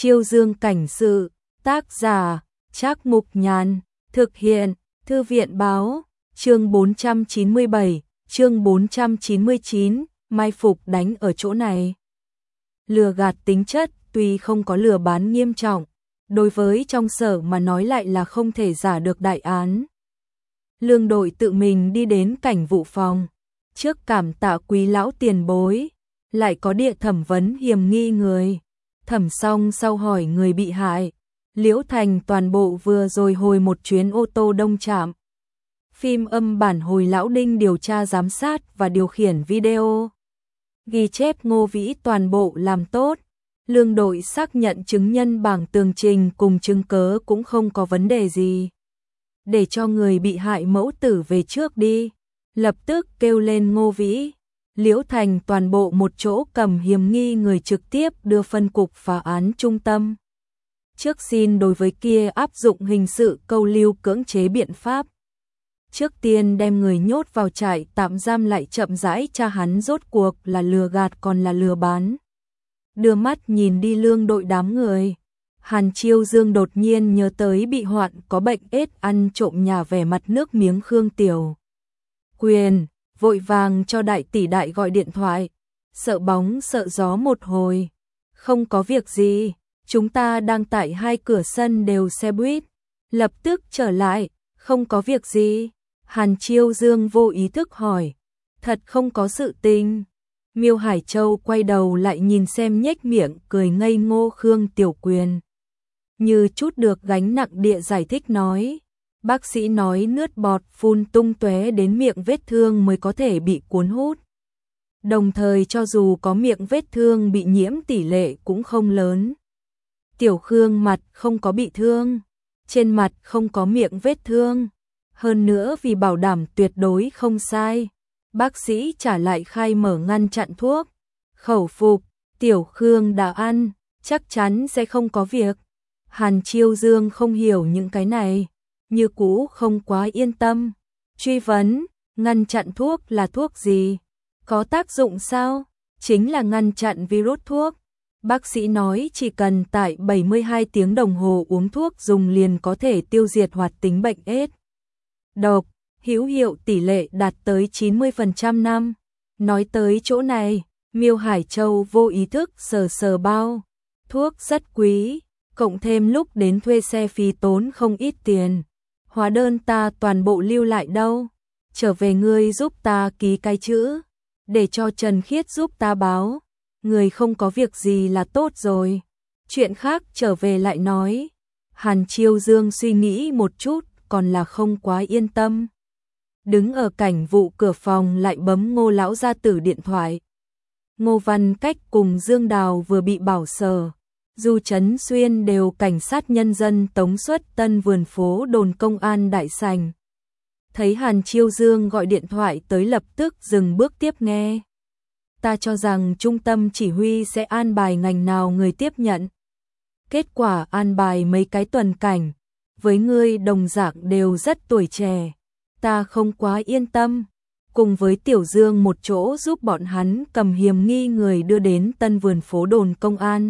Chiêu Dương cảnh sự, tác giả, Trác Mục Nhàn, thực hiện, Thư viện báo, chương 497, chương 499, mai phục đánh ở chỗ này. Lừa gạt tính chất tuy không có lừa bán nghiêm trọng, đối với trong sở mà nói lại là không thể giả được đại án. Lương đội tự mình đi đến cảnh vụ phòng, trước cảm tạ quý lão tiền bối, lại có địa thẩm vấn hiềm nghi người. Thẩm xong sau hỏi người bị hại, Liễu Thành toàn bộ vừa rồi hồi một chuyến ô tô đông trạm. Phim âm bản hồi lão Đinh điều tra giám sát và điều khiển video. Ghi chép Ngô Vĩ toàn bộ làm tốt. Lương đội xác nhận chứng nhân bảng tường trình cùng chứng cớ cũng không có vấn đề gì. Để cho người bị hại mẫu tử về trước đi. Lập tức kêu lên Ngô Vĩ, Liễu Thành toàn bộ một chỗ cầm hiềm nghi người trực tiếp đưa phân cục phá án trung tâm. Trước xin đối với kia áp dụng hình sự câu lưu cưỡng chế biện pháp. Trước tiên đem người nhốt vào trại tạm giam lại chậm rãi tra hắn rốt cuộc là lừa gạt còn là lừa bán. Đưa mắt nhìn đi lương đội đám người. Hàn Chiêu Dương đột nhiên nhớ tới bị hoạn có bệnh ết ăn trộm nhà vẻ mặt nước miếng Khương Tiểu Quyền, vội vàng cho đại tỷ đại gọi điện thoại, sợ bóng sợ gió một hồi. Không có việc gì, chúng ta đang tại hai cửa sân đều xe buýt, lập tức trở lại, không có việc gì. Hàn Chiêu Dương vô ý thức hỏi, thật không có sự tình. Miêu Hải Châu quay đầu lại nhìn xem nhếch miệng cười ngây ngô Khương Tiểu Quyền. Như chút được gánh nặng địa giải thích nói, bác sĩ nói nước bọt phun tung tóe đến miệng vết thương mới có thể bị cuốn hút. Đồng thời cho dù có miệng vết thương bị nhiễm tỷ lệ cũng không lớn. Tiểu Khương mặt không có bị thương, trên mặt không có miệng vết thương. Hơn nữa vì bảo đảm tuyệt đối không sai, bác sĩ trả lại khai mở ngăn chặn thuốc. Khẩu phục, Tiểu Khương đã ăn, chắc chắn sẽ không có việc. Hàn Chiêu Dương không hiểu những cái này, như cũ không quá yên tâm. Truy vấn, ngăn chặn thuốc là thuốc gì? Có tác dụng sao? Chính là ngăn chặn virus thuốc. Bác sĩ nói chỉ cần tại 72 tiếng đồng hồ uống thuốc dùng liền có thể tiêu diệt hoạt tính bệnh ết. Độc, hữu hiệu tỷ lệ đạt tới 90% năm. Nói tới chỗ này, Miêu Hải Châu vô ý thức sờ sờ bao. Thuốc rất quý, cộng thêm lúc đến thuê xe phí tốn không ít tiền. Hóa đơn ta toàn bộ lưu lại đâu. Trở về ngươi giúp ta ký cái chữ, để cho Trần Khiết giúp ta báo. Người không có việc gì là tốt rồi. Chuyện khác trở về lại nói. Hàn Chiêu Dương suy nghĩ một chút, còn là không quá yên tâm. Đứng ở cảnh vụ cửa phòng lại bấm Ngô lão gia tử điện thoại. Ngô Văn Cách cùng Dương Đào vừa bị bảo sở, Du Trấn Xuyên đều cảnh sát nhân dân tống xuất Tân Vườn phố đồn công an đại sảnh. Thấy Hàn Chiêu Dương gọi điện thoại tới lập tức dừng bước tiếp nghe. Ta cho rằng trung tâm chỉ huy sẽ an bài ngành nào người tiếp nhận. Kết quả an bài mấy cái tuần cảnh, với ngươi đồng dạng đều rất tuổi trẻ. Ta không quá yên tâm, cùng với Tiểu Dương một chỗ giúp bọn hắn cầm hiềm nghi người đưa đến Tân Vườn phố đồn công an.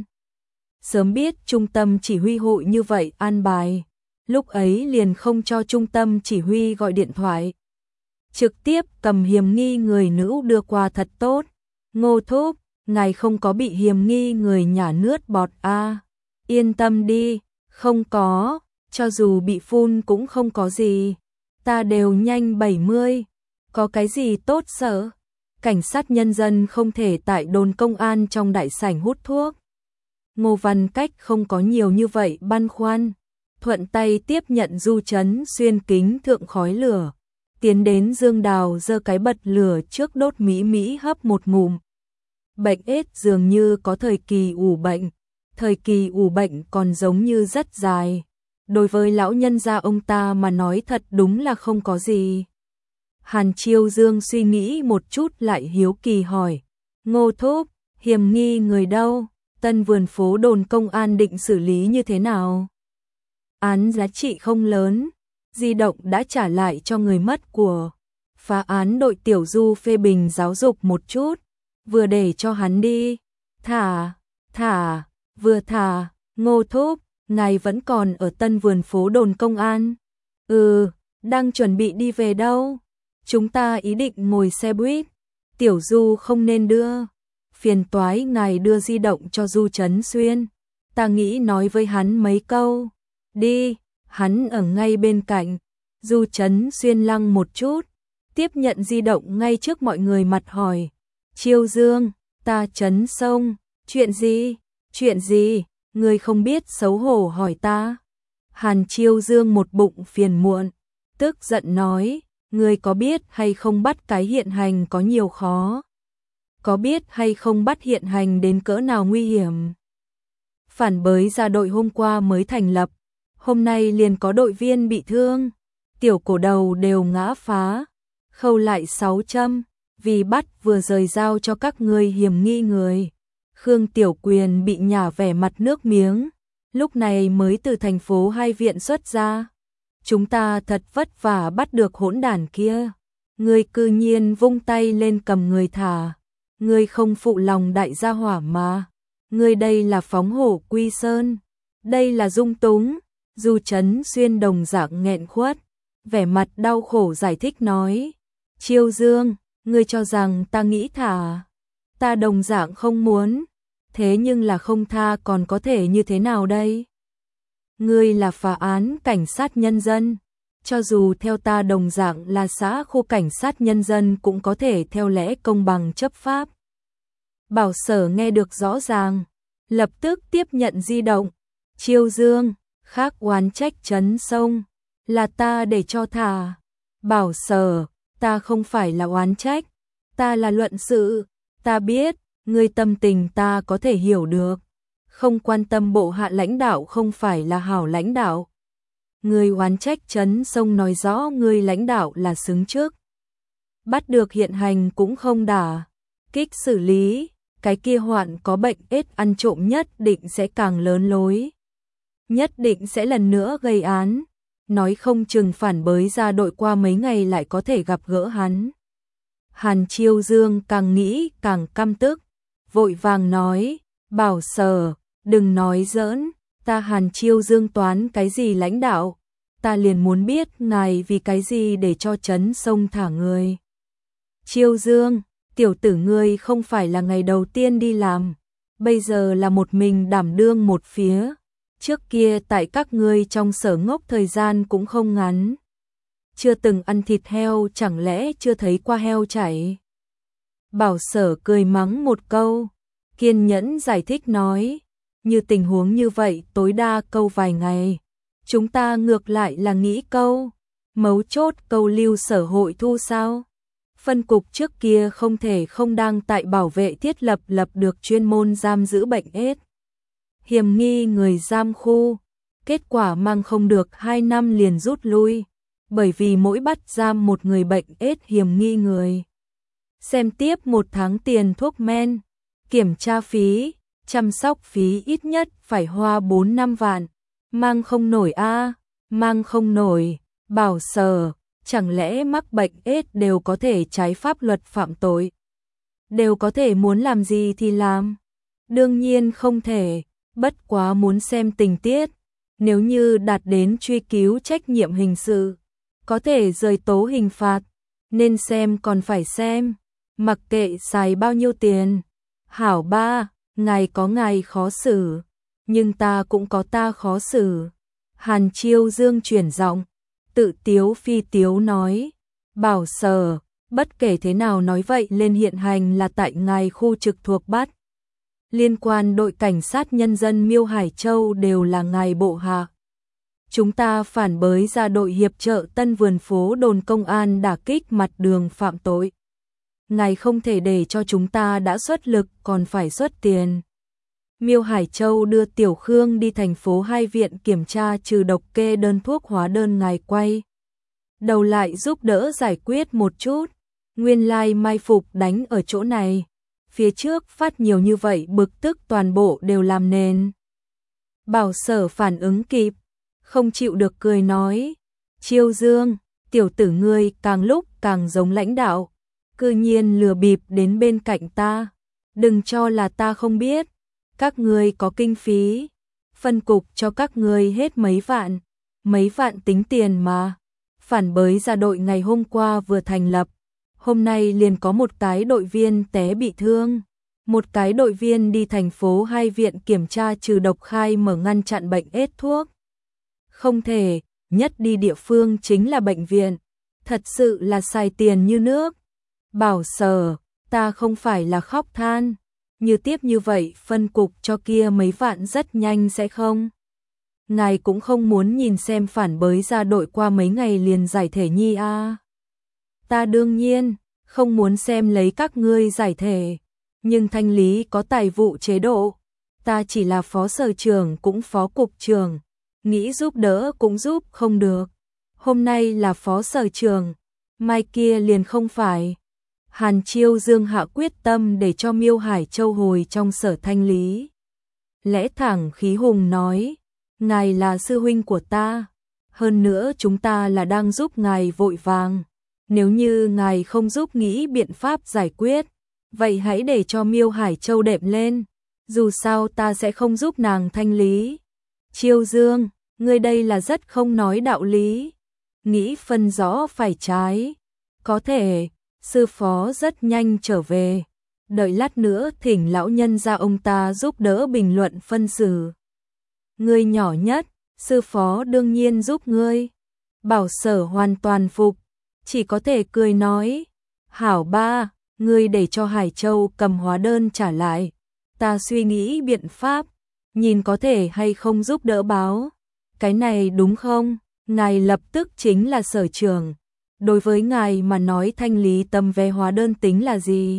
Sớm biết trung tâm chỉ huy hội như vậy an bài, lúc ấy liền không cho trung tâm chỉ huy gọi điện thoại. Trực tiếp cầm hiềm nghi người nữ đưa qua thật tốt. Ngô thúc, ngài không có bị hiềm nghi người nhả nước bọt a? Yên tâm đi, không có, cho dù bị phun cũng không có gì. Ta đều nhanh 70, có cái gì tốt sợ? Cảnh sát nhân dân không thể tại đồn công an trong đại sảnh hút thuốc. Ngô Văn Cách không có nhiều như vậy băn khoăn, thuận tay tiếp nhận Du Trấn Xuyên kính thượng khói lửa, tiến đến Dương Đào giơ cái bật lửa trước đốt mỹ hấp một ngụm. Bệnh ết dường như có thời kỳ ủ bệnh, thời kỳ ủ bệnh còn giống như rất dài. Đối với lão nhân gia ông ta mà nói thật đúng là không có gì. Hàn Chiêu Dương suy nghĩ một chút lại hiếu kỳ hỏi, Ngô thúc, hiềm nghi người đâu? Tân Vườn phố đồn công an định xử lý như thế nào? Án giá trị không lớn, di động đã trả lại cho người mất của. Phá án đội Tiểu Du phê bình giáo dục một chút, vừa để cho hắn đi. Thả, vừa thả, Ngô Thúc, ngài vẫn còn ở Tân Vườn phố đồn công an? Đang chuẩn bị đi về đâu? Chúng ta ý định ngồi xe buýt. Tiểu Du không nên đưa. Phiền toái ngài đưa di động cho Du Trấn Xuyên. Ta nghĩ nói với hắn mấy câu. Đi, hắn ở ngay bên cạnh. Du Trấn Xuyên lăng một chút, tiếp nhận di động ngay trước mọi người mặt hỏi. Chiêu Dương, ta Trấn Sông, chuyện gì? Chuyện gì? Ngươi không biết xấu hổ hỏi ta. Hàn Chiêu Dương một bụng phiền muộn, tức giận nói, ngươi có biết hay không bắt cái hiện hành có nhiều khó? Có biết hay không bắt hiện hành đến cỡ nào nguy hiểm? Phản bới ra đội hôm qua mới thành lập, hôm nay liền có đội viên bị thương, tiểu cổ đầu đều ngã phá, khâu lại 6 châm, vì bắt vừa rời giao cho các ngươi hiểm nghi người. Khương Tiểu Quyền bị nhả vẻ mặt nước miếng, lúc này mới từ thành phố Hai Viện xuất ra. Chúng ta thật vất vả bắt được hỗn đản kia. Ngươi cư nhiên vung tay lên cầm người thả. Ngươi không phụ lòng đại gia hỏa mà. Ngươi đây là phóng hổ quy sơn. Đây là dung túng. Du Trấn Xuyên đồng dạng nghẹn khuất, vẻ mặt đau khổ giải thích nói. Chiêu Dương, ngươi cho rằng ta nghĩ thả. Ta đồng dạng không muốn. Thế nhưng là không tha còn có thể như thế nào đây? Ngươi là phá án cảnh sát nhân dân. Cho dù theo ta đồng dạng là xã khu cảnh sát nhân dân cũng có thể theo lẽ công bằng chấp pháp. Bảo Sở nghe được rõ ràng, lập tức tiếp nhận di động. Chiêu Dương, khác oán trách Trấn Sông, là ta để cho thả. Bảo Sở, ta không phải là oán trách, ta là luận sự, ta biết, ngươi tâm tình ta có thể hiểu được. Không quan tâm bộ hạ lãnh đạo không phải là hảo lãnh đạo. Ngươi oán trách Trấn Sông nói rõ ngươi lãnh đạo là xứng trước. Bắt được hiện hành cũng không đả kích xử lý, cái kia hoạn có bệnh ết ăn trộm nhất định sẽ càng lớn lối. Nhất định sẽ lần nữa gây án, nói không chừng phản bới ra đội qua mấy ngày lại có thể gặp gỡ hắn. Hàn Chiêu Dương càng nghĩ càng căm tức, vội vàng nói, Bảo Sở, đừng nói giỡn, ta Hàn Chiêu Dương toán cái gì lãnh đạo, ta liền muốn biết ngài vì cái gì để cho Trấn Sông thả người. Chiêu Dương, tiểu tử ngươi không phải là ngày đầu tiên đi làm, bây giờ là một mình đảm đương một phía, trước kia tại các ngươi trong sở ngốc thời gian cũng không ngắn. Chưa từng ăn thịt heo chẳng lẽ chưa thấy qua heo chảy. Bảo Sở cười mắng một câu, kiên nhẫn giải thích nói, như tình huống như vậy tối đa câu vài ngày. Chúng ta ngược lại là nghĩ câu, mấu chốt câu lưu sở hội thu sao? Phân cục trước kia không thể không đang tại bảo vệ thiết lập được chuyên môn giam giữ bệnh ết. Hiểm nghi người giam khu, kết quả mang không được 2 năm liền rút lui, bởi vì mỗi bắt giam một người bệnh ết hiểm nghi người. Xem tiếp 1 tháng tiền thuốc men, kiểm tra phí, chăm sóc phí ít nhất phải hoa 4-5 vạn, mang không nổi mang không nổi. Bảo Sở, chẳng lẽ mắc bệnh ết đều có thể trái pháp luật phạm tội? Đều có thể muốn làm gì thì làm? Đương nhiên không thể, bất quá muốn xem tình tiết, nếu như đạt đến truy cứu trách nhiệm hình sự, có thể rời tố hình phạt, nên xem còn phải xem, mặc kệ xài bao nhiêu tiền. Hảo ba, ngài có ngài khó xử, nhưng ta cũng có ta khó xử. Hàn Chiêu Dương chuyển giọng, tự tiếu phi tiếu nói, Bảo Sở, bất kể thế nào nói vậy lên hiện hành là tại ngài khu trực thuộc bắt. Liên quan đội cảnh sát nhân dân Miêu Hải Châu đều là ngài bộ hạ. Chúng ta phản bới ra đội hiệp trợ Tân Vườn phố đồn công an đả kích mặt đường phạm tội. Ngài không thể để cho chúng ta đã xuất lực còn phải xuất tiền. Miêu Hải Châu đưa Tiểu Khương đi thành phố Hai Viện kiểm tra trừ độc kê đơn thuốc hóa đơn, ngài quay đầu lại giúp đỡ giải quyết một chút. Nguyên lai mai phục đánh ở chỗ này, phía trước phát nhiều như vậy bực tức toàn bộ đều làm nền. Bảo Sở phản ứng kịp, không chịu được cười nói, Chiêu Dương, tiểu tử ngươi càng lúc càng giống lãnh đạo, cư nhiên lừa bịp đến bên cạnh ta, đừng cho là ta không biết, các ngươi có kinh phí, phân cục cho các ngươi hết mấy vạn tính tiền mà. Phản bới ra đội ngày hôm qua vừa thành lập, hôm nay liền có một cái đội viên té bị thương. Một cái đội viên đi thành phố hay viện kiểm tra trừ độc khai mở ngăn chặn bệnh ết thuốc. Không thể, nhất đi địa phương chính là bệnh viện. Thật sự là xài tiền như nước. Bảo Sở, ta không phải là khóc than. Như tiếp như vậy phân cục cho kia mấy vạn rất nhanh sẽ không? Ngài cũng không muốn nhìn xem phản bới ra đội qua mấy ngày liền giải thể nhi a. Ta đương nhiên không muốn xem lấy các ngươi giải thể, nhưng thanh lý có tài vụ chế độ. Ta chỉ là phó sở trưởng cũng phó cục trưởng, nghĩ giúp đỡ cũng giúp không được. Hôm nay là phó sở trưởng, mai kia liền không phải. Hàn Chiêu Dương hạ quyết tâm để cho Miêu Hải Châu hồi trong sở thanh lý. Lẽ thẳng khí hùng nói, ngài là sư huynh của ta, hơn nữa chúng ta là đang giúp ngài vội vàng. Nếu như ngài không giúp nghĩ biện pháp giải quyết, vậy hãy để cho Miêu Hải Châu đệm lên, dù sao ta sẽ không giúp nàng thanh lý. Chiêu Dương, ngươi đây là rất không nói đạo lý, nghĩ phân rõ phải trái. Có thể, sư phó rất nhanh trở về, đợi lát nữa thỉnh lão nhân ra ông ta giúp đỡ bình luận phân xử. Ngươi nhỏ nhất, sư phó đương nhiên giúp ngươi. Bảo Sở hoàn toàn phục, chỉ có thể cười nói, hảo ba, ngươi để cho Hải Châu cầm hóa đơn trả lại, ta suy nghĩ biện pháp, nhìn có thể hay không giúp đỡ báo. Cái này đúng không? Ngài lập tức chính là sở trưởng, đối với ngài mà nói thanh lý tấm vé hóa đơn tính là gì?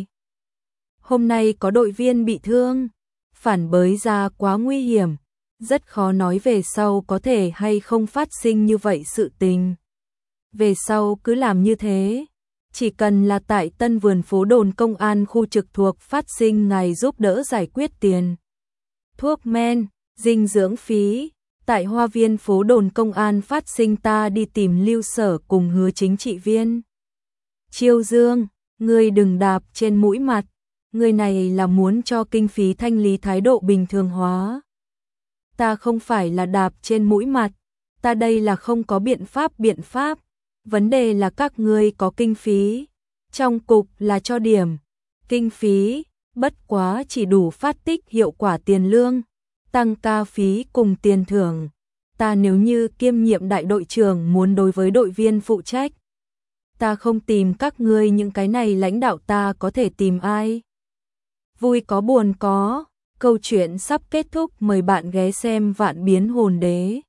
Hôm nay có đội viên bị thương, phản bới ra quá nguy hiểm, rất khó nói về sau có thể hay không phát sinh như vậy sự tình. Về sau cứ làm như thế, chỉ cần là tại Tân Vườn phố đồn công an khu trực thuộc phát sinh ngài giúp đỡ giải quyết tiền thuốc men, dinh dưỡng phí. Tại Hoa Viên phố đồn công an phát sinh ta đi tìm Lưu Sở cùng Hứa chính trị viên. Chiêu Dương, ngươi đừng đạp trên mũi mặt, người này là muốn cho kinh phí thanh lý thái độ bình thường hóa. Ta không phải là đạp trên mũi mặt, ta đây là không có biện pháp. Vấn đề là các ngươi có kinh phí, trong cục là cho điểm. Kinh phí, bất quá chỉ đủ phát tích hiệu quả tiền lương, tăng ca phí cùng tiền thưởng. Ta nếu như kiêm nhiệm đại đội trưởng muốn đối với đội viên phụ trách, ta không tìm các ngươi những cái này lãnh đạo ta có thể tìm ai? Vui có buồn có, câu chuyện sắp kết thúc, mời bạn ghé xem Vạn Biến Hồn Đế.